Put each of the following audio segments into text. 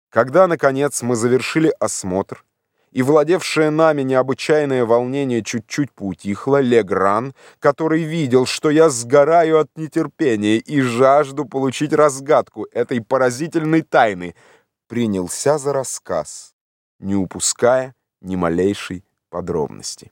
Когда, наконец, мы завершили осмотр, и владевшее нами необычайное волнение чуть-чуть поутихло, Легран, который видел, что я сгораю от нетерпения и жажду получить разгадку этой поразительной тайны, принялся за рассказ, не упуская ни малейшей подробности.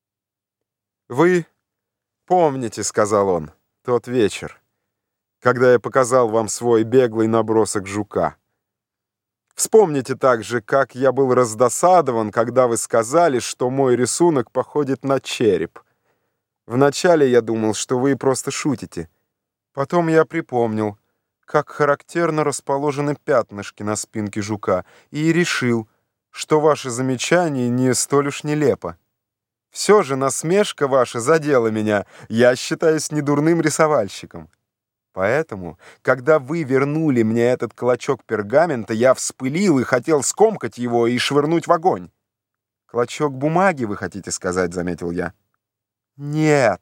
«Вы помните, — сказал он, — тот вечер, когда я показал вам свой беглый набросок жука. Вспомните также, как я был раздосадован, когда вы сказали, что мой рисунок походит на череп. Вначале я думал, что вы просто шутите. Потом я припомнил, как характерно расположены пятнышки на спинке жука, и решил, что ваше замечание не столь уж нелепо. Все же насмешка ваша задела меня, я считаюсь недурным рисовальщиком. Поэтому, когда вы вернули мне этот клочок пергамента, я вспылил и хотел скомкать его и швырнуть в огонь. «Клочок бумаги, вы хотите сказать?» — заметил я. «Нет.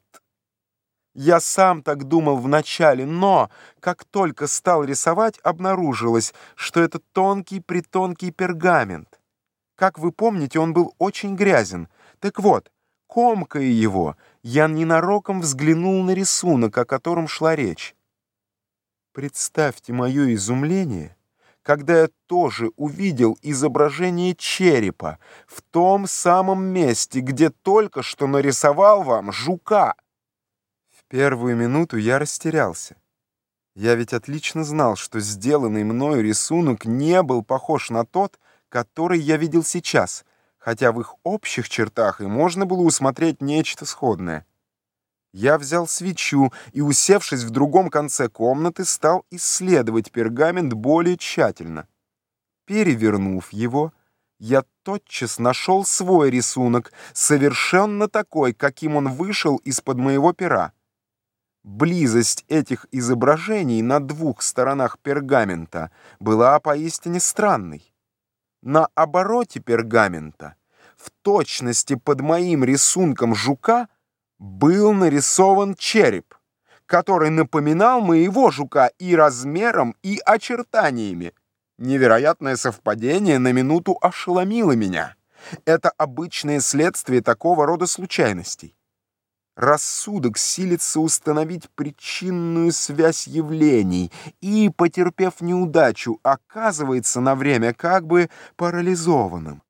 Я сам так думал вначале, но, как только стал рисовать, обнаружилось, что это тонкий-притонкий пергамент. Как вы помните, он был очень грязен. Так вот, комкая его, я ненароком взглянул на рисунок, о котором шла речь. Представьте мое изумление, когда я тоже увидел изображение черепа в том самом месте, где только что нарисовал вам жука. В первую минуту я растерялся. Я ведь отлично знал, что сделанный мною рисунок не был похож на тот, который я видел сейчас, хотя в их общих чертах и можно было усмотреть нечто сходное. Я взял свечу и, усевшись в другом конце комнаты, стал исследовать пергамент более тщательно. Перевернув его, я тотчас нашел свой рисунок, совершенно такой, каким он вышел из-под моего пера. Близость этих изображений на двух сторонах пергамента была поистине странной. На обороте пергамента, в точности под моим рисунком жука, был нарисован череп, который напоминал моего жука и размером, и очертаниями. Невероятное совпадение на минуту ошеломило меня. Это обычное следствие такого рода случайностей. Рассудок силится установить причинную связь явлений и, потерпев неудачу, оказывается на время как бы парализованным.